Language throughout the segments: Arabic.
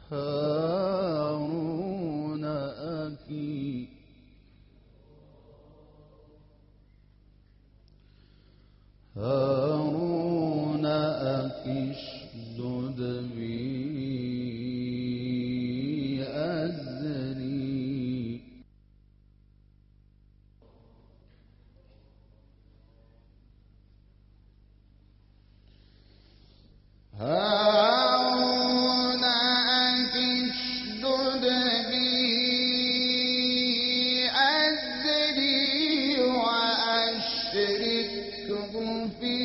هارون أخي اشدد بي أزري هارون أخي اشدد بي أزري وأشركه في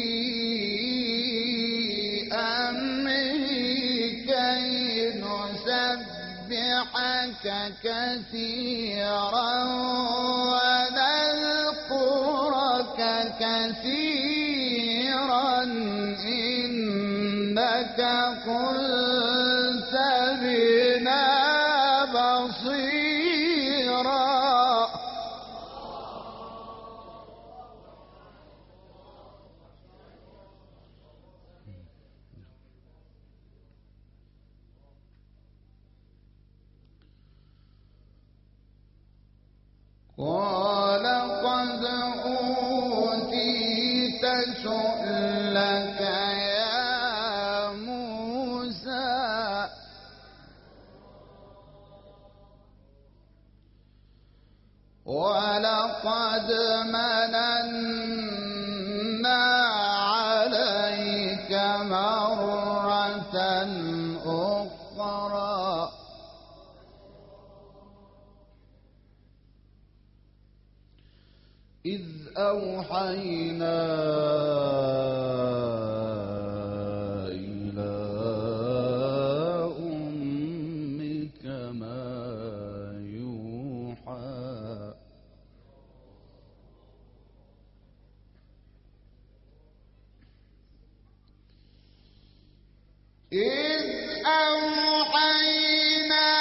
كثيرا ونذكرك كثيرا إنك كنت بنا بصيرا قال قد أوتيت سؤلك يا موسى ولقد مننا عليك مرة أخرى إذ أوحينا إلى أمك ما يوحى إذ أوحينا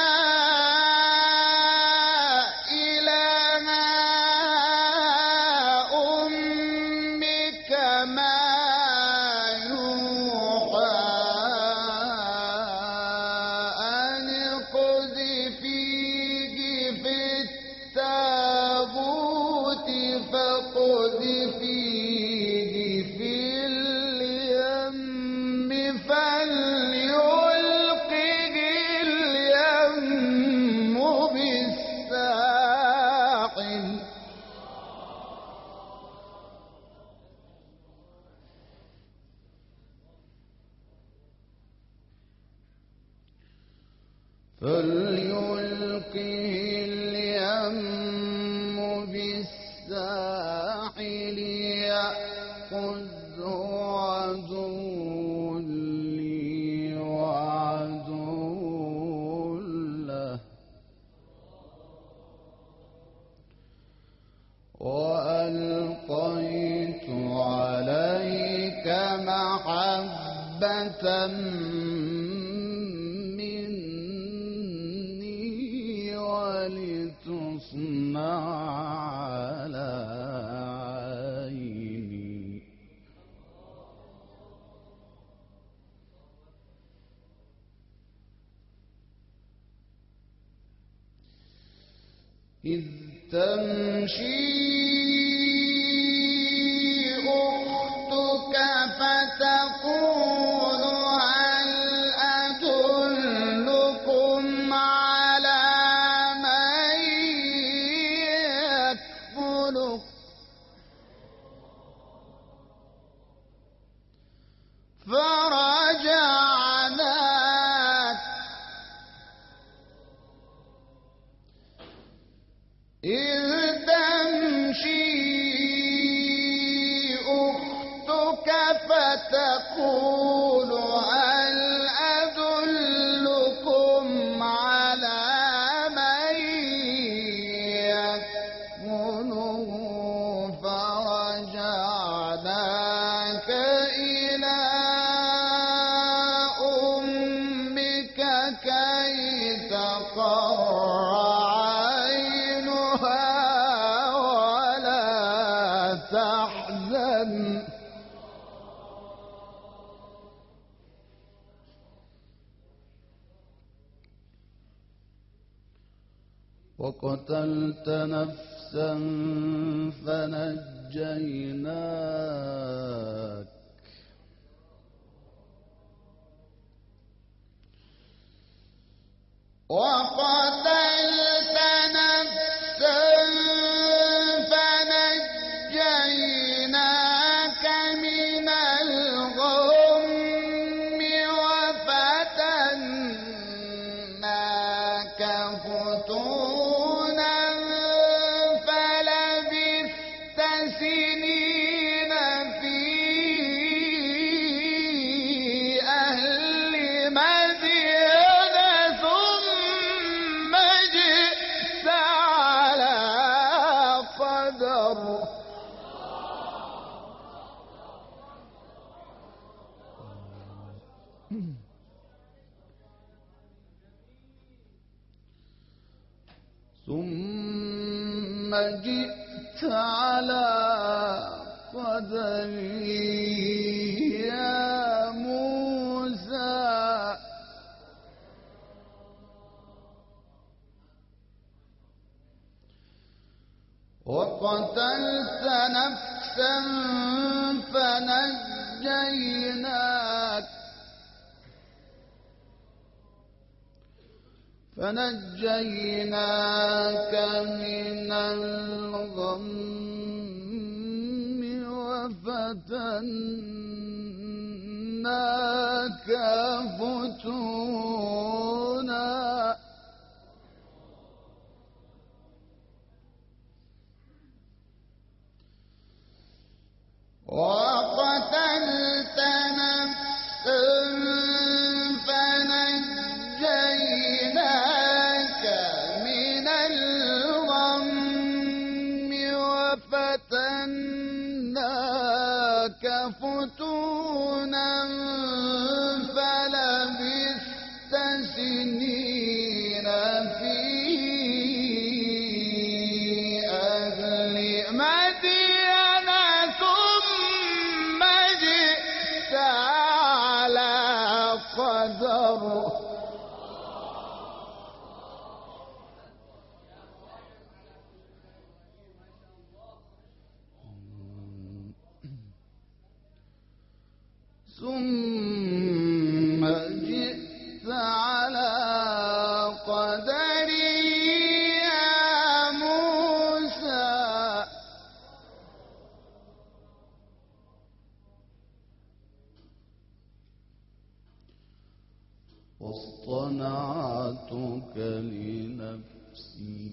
فليلقه اليم بالساحل يأخذه عدو لي وعدو له وألقيت عليك محبة ولتصنع على عيني إذ تمشي أختك فتقول هل أدلكم على من يكفله فرجعناك إذ تمشي أختك فتقول هل أدلكم على من يكفله فرجعناك إلى وقتلت نفسا فنجيناك وقتلت نفسا فنجيناك من الغم وفتناك فتونا فلبثت سنين في أهل مدين ثم جئت على قدر ثم جئت على قدري يا موسى وقتلت نفسا فنجيناك من الغم وفتناك فتونا وقتلت نفسا فنجيناك من الغم وفتناك فتونا فلبثت سنين في أهل مدين ثم جئت على قدر ثم جئت على قدري يا موسى واصطنعتك لنفسي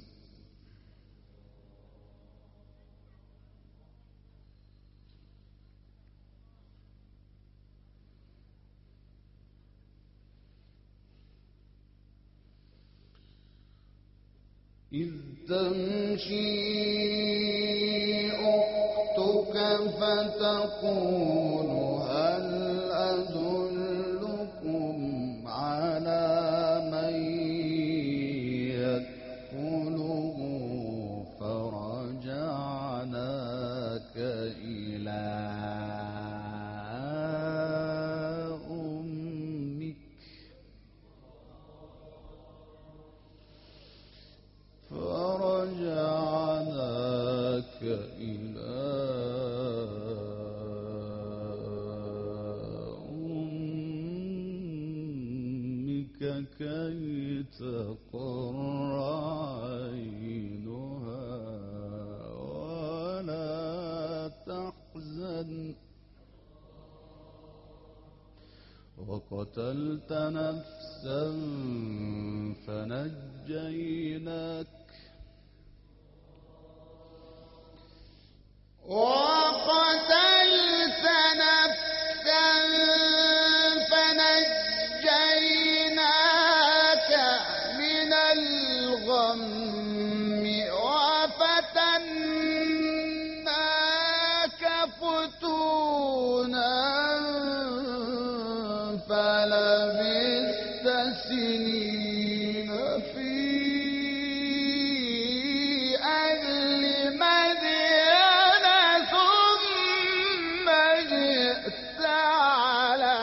إذ تمشي أختك فتقول هل أدلكم على من يكفله فرجعناك إلى أمك فرجعناك إلى أمك كي تقر عينها ولا تحزن وقتلت نفسا فنجيناك وقتلت نفسا فنجيناك من الغم وفتناك فتونا فلبثت سنين في أهل مدين ثم جئت على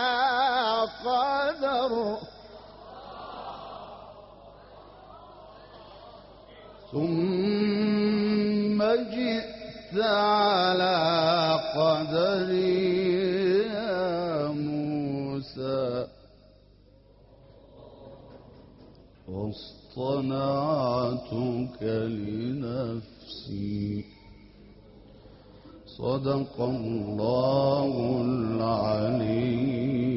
قدر ثم جئت على قدري يا موسى واصطنعتك لنفسي. صدق الله العلي